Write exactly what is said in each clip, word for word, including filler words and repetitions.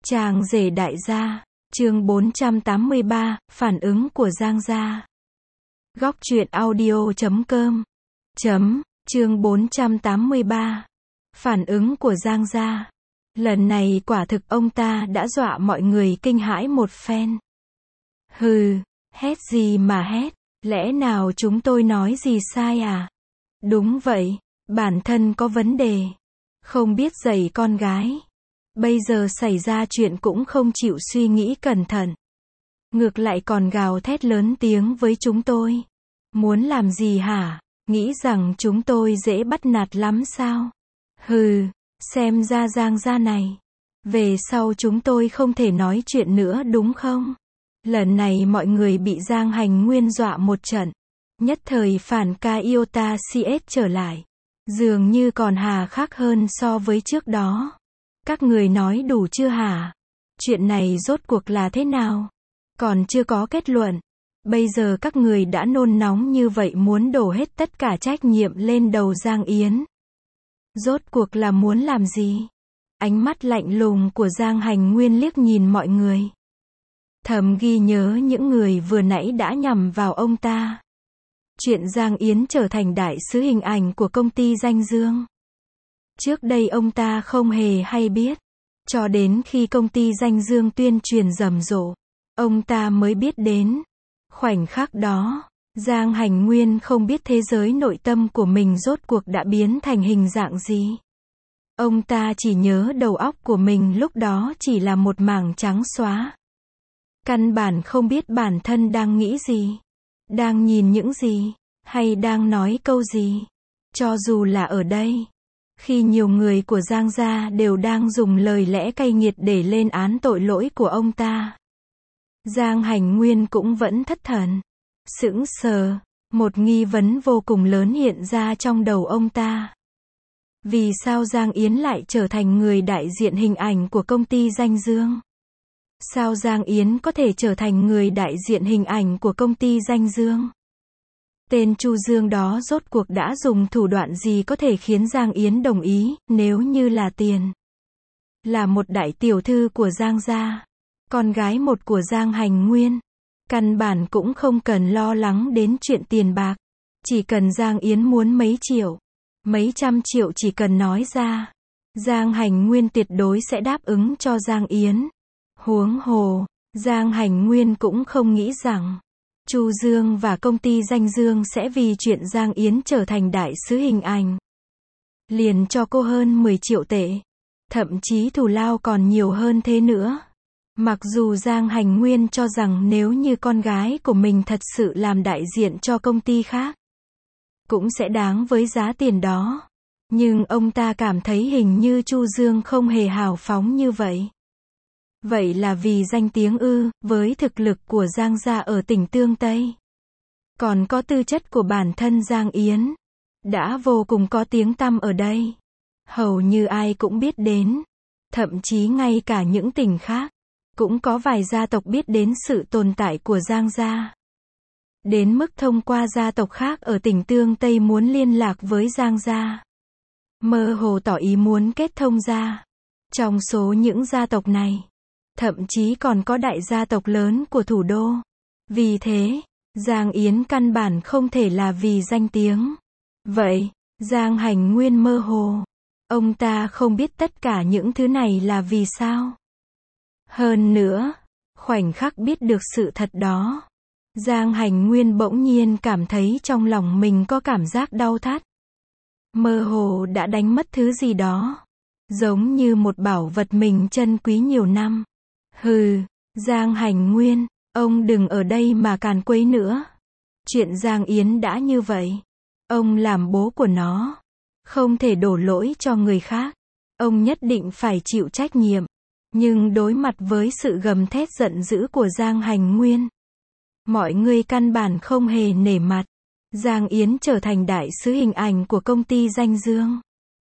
Chàng rể đại gia, chương bốn trăm tám mươi ba, phản ứng của Giang gia. Góc truyện audio chấm com chấm, chương bốn trăm tám mươi ba. Phản ứng của Giang gia. Lần này quả thực ông ta đã dọa mọi người kinh hãi một phen. Hừ, hét gì mà hét, lẽ nào chúng tôi nói gì sai à? Đúng vậy, bản thân có vấn đề, không biết dạy con gái. Bây giờ xảy ra chuyện cũng không chịu suy nghĩ cẩn thận. Ngược lại còn gào thét lớn tiếng với chúng tôi. Muốn làm gì hả? Nghĩ rằng chúng tôi dễ bắt nạt lắm sao? Hừ, xem ra Giang gia này. Về sau chúng tôi không thể nói chuyện nữa đúng không? Lần này mọi người bị Giang Hành Nguyên dọa một trận. Nhất thời phản ca iota cs trở lại. Dường như còn hà khắc hơn so với trước đó. Các người nói đủ chưa hả? Chuyện này rốt cuộc là thế nào? Còn chưa có kết luận. Bây giờ các người đã nôn nóng như vậy muốn đổ hết tất cả trách nhiệm lên đầu Giang Yến. Rốt cuộc là muốn làm gì? Ánh mắt lạnh lùng của Giang Hành Nguyên liếc nhìn mọi người. Thầm ghi nhớ những người vừa nãy đã nhằm vào ông ta. Chuyện Giang Yến trở thành đại sứ hình ảnh của công ty Danh Dương. Trước đây ông ta không hề hay biết. Cho đến khi công ty Danh Dương tuyên truyền rầm rộ, ông ta mới biết đến. Khoảnh khắc đó, Giang Hành Nguyên không biết thế giới nội tâm của mình rốt cuộc đã biến thành hình dạng gì. Ông ta chỉ nhớ đầu óc của mình lúc đó chỉ là một mảng trắng xóa. Căn bản không biết bản thân đang nghĩ gì, đang nhìn những gì, hay đang nói câu gì. Cho dù là ở đây, khi nhiều người của Giang gia đều đang dùng lời lẽ cay nghiệt để lên án tội lỗi của ông ta, Giang Hành Nguyên cũng vẫn thất thần, sững sờ. Một nghi vấn vô cùng lớn hiện ra trong đầu ông ta. Vì sao Giang Yến lại trở thành người đại diện hình ảnh của công ty Danh Dương? Sao Giang Yến có thể trở thành người đại diện hình ảnh của công ty Danh Dương? Tên Chu Dương đó rốt cuộc đã dùng thủ đoạn gì có thể khiến Giang Yến đồng ý, nếu như là tiền? Là một đại tiểu thư của Giang gia, con gái một của Giang Hành Nguyên, căn bản cũng không cần lo lắng đến chuyện tiền bạc. Chỉ cần Giang Yến muốn mấy triệu, mấy trăm triệu chỉ cần nói ra, Giang Hành Nguyên tuyệt đối sẽ đáp ứng cho Giang Yến. Huống hồ, Giang Hành Nguyên cũng không nghĩ rằng Chu Dương và công ty Danh Dương sẽ vì chuyện Giang Yến trở thành đại sứ hình ảnh, liền cho cô hơn mười triệu tệ. Thậm chí thù lao còn nhiều hơn thế nữa. Mặc dù Giang Hành Nguyên cho rằng nếu như con gái của mình thật sự làm đại diện cho công ty khác, cũng sẽ đáng với giá tiền đó. Nhưng ông ta cảm thấy hình như Chu Dương không hề hào phóng như vậy. Vậy là vì danh tiếng ư? Với thực lực của Giang gia ở tỉnh Tương Tây, còn có tư chất của bản thân Giang Yến, đã vô cùng có tiếng tăm ở đây. Hầu như ai cũng biết đến. Thậm chí ngay cả những tỉnh khác, cũng có vài gia tộc biết đến sự tồn tại của Giang gia. Đến mức thông qua gia tộc khác ở tỉnh Tương Tây muốn liên lạc với Giang gia, mơ hồ tỏ ý muốn kết thông gia. Trong số những gia tộc này, thậm chí còn có đại gia tộc lớn của thủ đô. Vì thế, Giang Yến căn bản không thể là vì danh tiếng. Vậy, Giang Hành Nguyên mơ hồ. Ông ta không biết tất cả những thứ này là vì sao. Hơn nữa, khoảnh khắc biết được sự thật đó, Giang Hành Nguyên bỗng nhiên cảm thấy trong lòng mình có cảm giác đau thắt. Mơ hồ đã đánh mất thứ gì đó. Giống như một bảo vật mình trân quý nhiều năm. Hừ, Giang Hành Nguyên, ông đừng ở đây mà càn quấy nữa. Chuyện Giang Yến đã như vậy. Ông làm bố của nó, không thể đổ lỗi cho người khác. Ông nhất định phải chịu trách nhiệm. Nhưng đối mặt với sự gầm thét giận dữ của Giang Hành Nguyên, mọi người căn bản không hề nể mặt. Giang Yến trở thành đại sứ hình ảnh của công ty Danh Dương,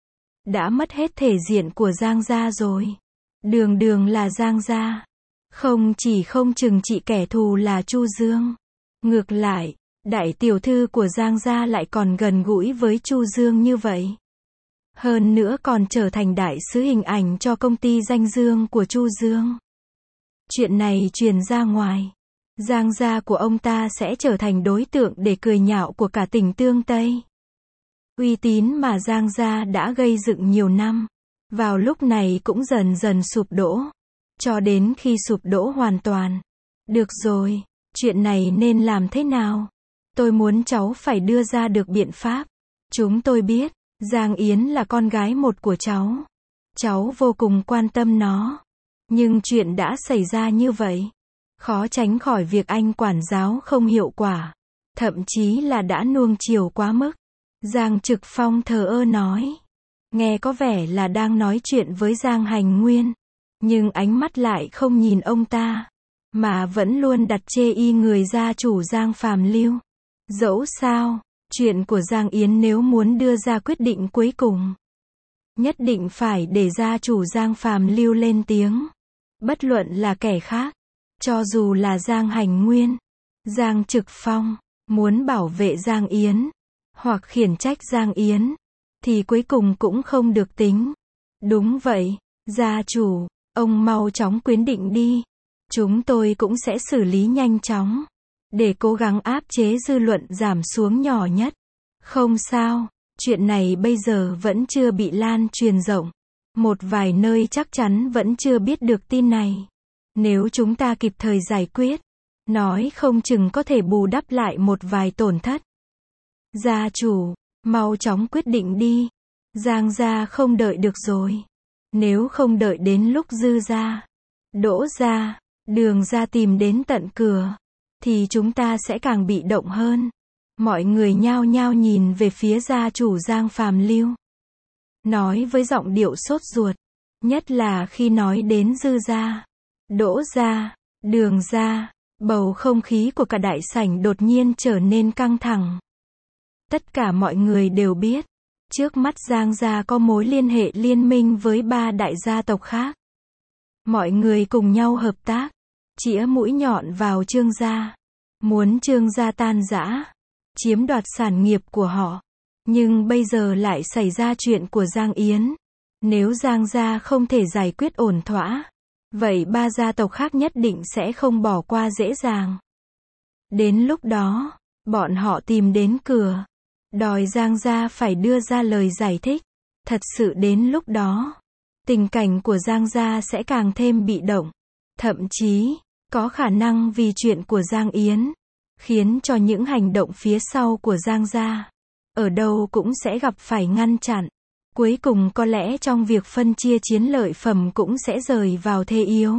đã mất hết thể diện của Giang gia rồi. Đường đường là Giang gia, không chỉ không trừng trị kẻ thù là Chu Dương. Ngược lại, đại tiểu thư của Giang gia lại còn gần gũi với Chu Dương như vậy. Hơn nữa còn trở thành đại sứ hình ảnh cho công ty danh dương của Chu Dương. Chuyện này truyền ra ngoài, Giang gia của ông ta sẽ trở thành đối tượng để cười nhạo của cả tỉnh Tương Tây. Uy tín mà Giang gia đã gây dựng nhiều năm, vào lúc này cũng dần dần sụp đổ, cho đến khi sụp đổ hoàn toàn. Được rồi, chuyện này nên làm thế nào? Tôi muốn cháu phải đưa ra được biện pháp. Chúng tôi biết, Giang Yến là con gái một của cháu. Cháu vô cùng quan tâm nó. Nhưng chuyện đã xảy ra như vậy, khó tránh khỏi việc anh quản giáo không hiệu quả, thậm chí là đã nuông chiều quá mức. Giang Trực Phong thờ ơ nói. Nghe có vẻ là đang nói chuyện với Giang Hành Nguyên, nhưng ánh mắt lại không nhìn ông ta, mà vẫn luôn đặt chê y người gia chủ Giang Phàm Lưu. Dẫu sao, chuyện của Giang Yến nếu muốn đưa ra quyết định cuối cùng, nhất định phải để gia chủ Giang Phàm Lưu lên tiếng. Bất luận là kẻ khác, cho dù là Giang Hành Nguyên, Giang Trực Phong, muốn bảo vệ Giang Yến, hoặc khiển trách Giang Yến, thì cuối cùng cũng không được tính. Đúng vậy, gia chủ, ông mau chóng quyết định đi. Chúng tôi cũng sẽ xử lý nhanh chóng, để cố gắng áp chế dư luận giảm xuống nhỏ nhất. Không sao, chuyện này bây giờ vẫn chưa bị lan truyền rộng. Một vài nơi chắc chắn vẫn chưa biết được tin này. Nếu chúng ta kịp thời giải quyết, nói không chừng có thể bù đắp lại một vài tổn thất. Gia chủ, mau chóng quyết định đi. Giang gia không đợi được rồi. Nếu không đợi đến lúc Dư gia, Đỗ gia, Đường gia tìm đến tận cửa, thì chúng ta sẽ càng bị động hơn. Mọi người nhao nhao nhìn về phía gia chủ Giang Phàm Lưu, nói với giọng điệu sốt ruột, nhất là khi nói đến Dư gia, Đỗ gia, Đường gia, bầu không khí của cả đại sảnh đột nhiên trở nên căng thẳng. Tất cả mọi người đều biết, trước mắt Giang gia có mối liên hệ liên minh với ba đại gia tộc khác. Mọi người cùng nhau hợp tác, chĩa mũi nhọn vào Trương gia, muốn Trương gia tan rã, chiếm đoạt sản nghiệp của họ. Nhưng bây giờ lại xảy ra chuyện của Giang Yến. Nếu Giang gia không thể giải quyết ổn thỏa, vậy ba gia tộc khác nhất định sẽ không bỏ qua dễ dàng. Đến lúc đó, bọn họ tìm đến cửa, đòi Giang gia phải đưa ra lời giải thích. Thật sự đến lúc đó, tình cảnh của Giang gia sẽ càng thêm bị động. Thậm chí, có khả năng vì chuyện của Giang Yến, khiến cho những hành động phía sau của Giang gia, ở đâu cũng sẽ gặp phải ngăn chặn. Cuối cùng có lẽ trong việc phân chia chiến lợi phẩm cũng sẽ rời vào thế yếu.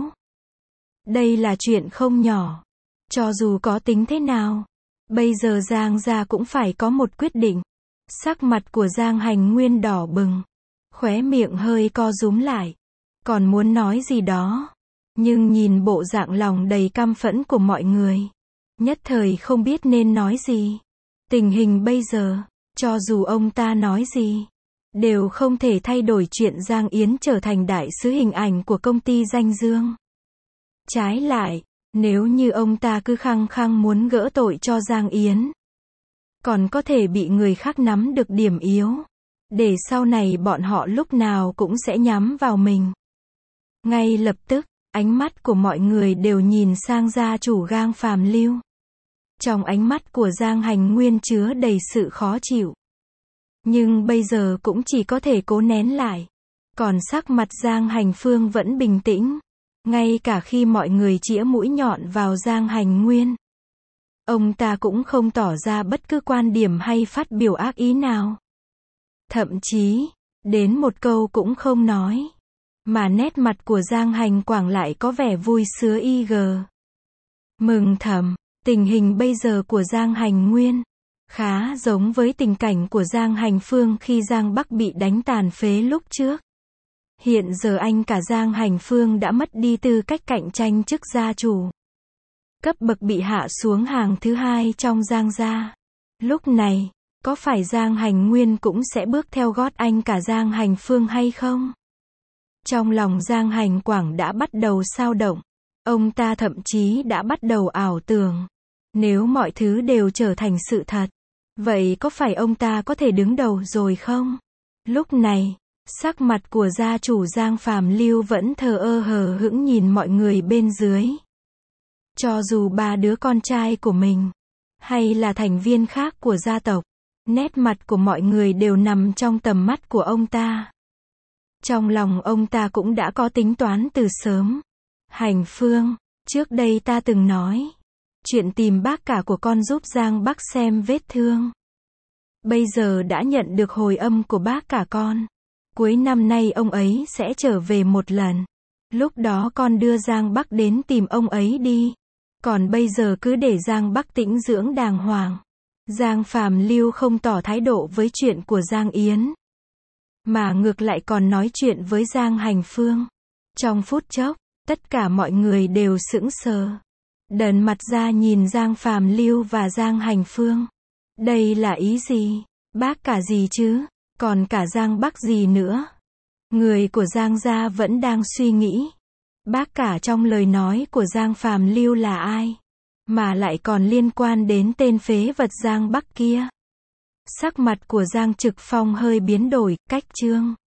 Đây là chuyện không nhỏ. Cho dù có tính thế nào, bây giờ Giang gia cũng phải có một quyết định. Sắc mặt của Giang Hành Nguyên đỏ bừng, khóe miệng hơi co rúm lại, còn muốn nói gì đó, nhưng nhìn bộ dạng lòng đầy căm phẫn của mọi người, nhất thời không biết nên nói gì. Tình hình bây giờ, cho dù ông ta nói gì, đều không thể thay đổi chuyện Giang Yến trở thành đại sứ hình ảnh của công ty danh dương. Trái lại, nếu như ông ta cứ khăng khăng muốn gỡ tội cho Giang Yến, còn có thể bị người khác nắm được điểm yếu, để sau này bọn họ lúc nào cũng sẽ nhắm vào mình. Ngay lập tức, ánh mắt của mọi người đều nhìn sang gia chủ Giang Phàm Lưu. Trong ánh mắt của Giang Hành Nguyên chứa đầy sự khó chịu. Nhưng bây giờ cũng chỉ có thể cố nén lại. Còn sắc mặt Giang Hành Phương vẫn bình tĩnh. Ngay cả khi mọi người chĩa mũi nhọn vào Giang Hành Nguyên, ông ta cũng không tỏ ra bất cứ quan điểm hay phát biểu ác ý nào. Thậm chí, đến một câu cũng không nói. Mà nét mặt của Giang Hành Quảng lại có vẻ vui sướng y gờ. Mừng thầm, tình hình bây giờ của Giang Hành Nguyên khá giống với tình cảnh của Giang Hành Phương khi Giang Bắc bị đánh tàn phế lúc trước. Hiện giờ anh cả Giang Hành Phương đã mất đi tư cách cạnh tranh chức gia chủ. Cấp bậc bị hạ xuống hàng thứ hai trong Giang gia. Lúc này, có phải Giang Hành Nguyên cũng sẽ bước theo gót anh cả Giang Hành Phương hay không? Trong lòng Giang Hành Quảng đã bắt đầu xao động. Ông ta thậm chí đã bắt đầu ảo tưởng. Nếu mọi thứ đều trở thành sự thật, vậy có phải ông ta có thể đứng đầu rồi không? Lúc này, sắc mặt của gia chủ Giang Phàm Lưu vẫn thờ ơ hờ hững nhìn mọi người bên dưới. Cho dù ba đứa con trai của mình, hay là thành viên khác của gia tộc, nét mặt của mọi người đều nằm trong tầm mắt của ông ta. Trong lòng ông ta cũng đã có tính toán từ sớm. Hành Phương, trước đây ta từng nói chuyện tìm bác cả của con giúp Giang Bắc xem vết thương. Bây giờ đã nhận được hồi âm của bác cả con. Cuối năm nay ông ấy sẽ trở về một lần. Lúc đó con đưa Giang Bắc đến tìm ông ấy đi. Còn bây giờ cứ để Giang Bắc tĩnh dưỡng đàng hoàng. Giang Phàm Lưu không tỏ thái độ với chuyện của Giang Yến, mà ngược lại còn nói chuyện với Giang Hành Phương. Trong phút chốc, tất cả mọi người đều sững sờ. Đần mặt ra nhìn Giang Phàm Lưu và Giang Hành Phương. Đây là ý gì? Bác cả gì chứ? Còn cả Giang Bắc gì nữa? Người của Giang gia vẫn đang suy nghĩ. Bác cả trong lời nói của Giang Phàm Lưu là ai? Mà lại còn liên quan đến tên phế vật Giang Bắc kia. Sắc mặt của Giang Trực Phong hơi biến đổi, cách chương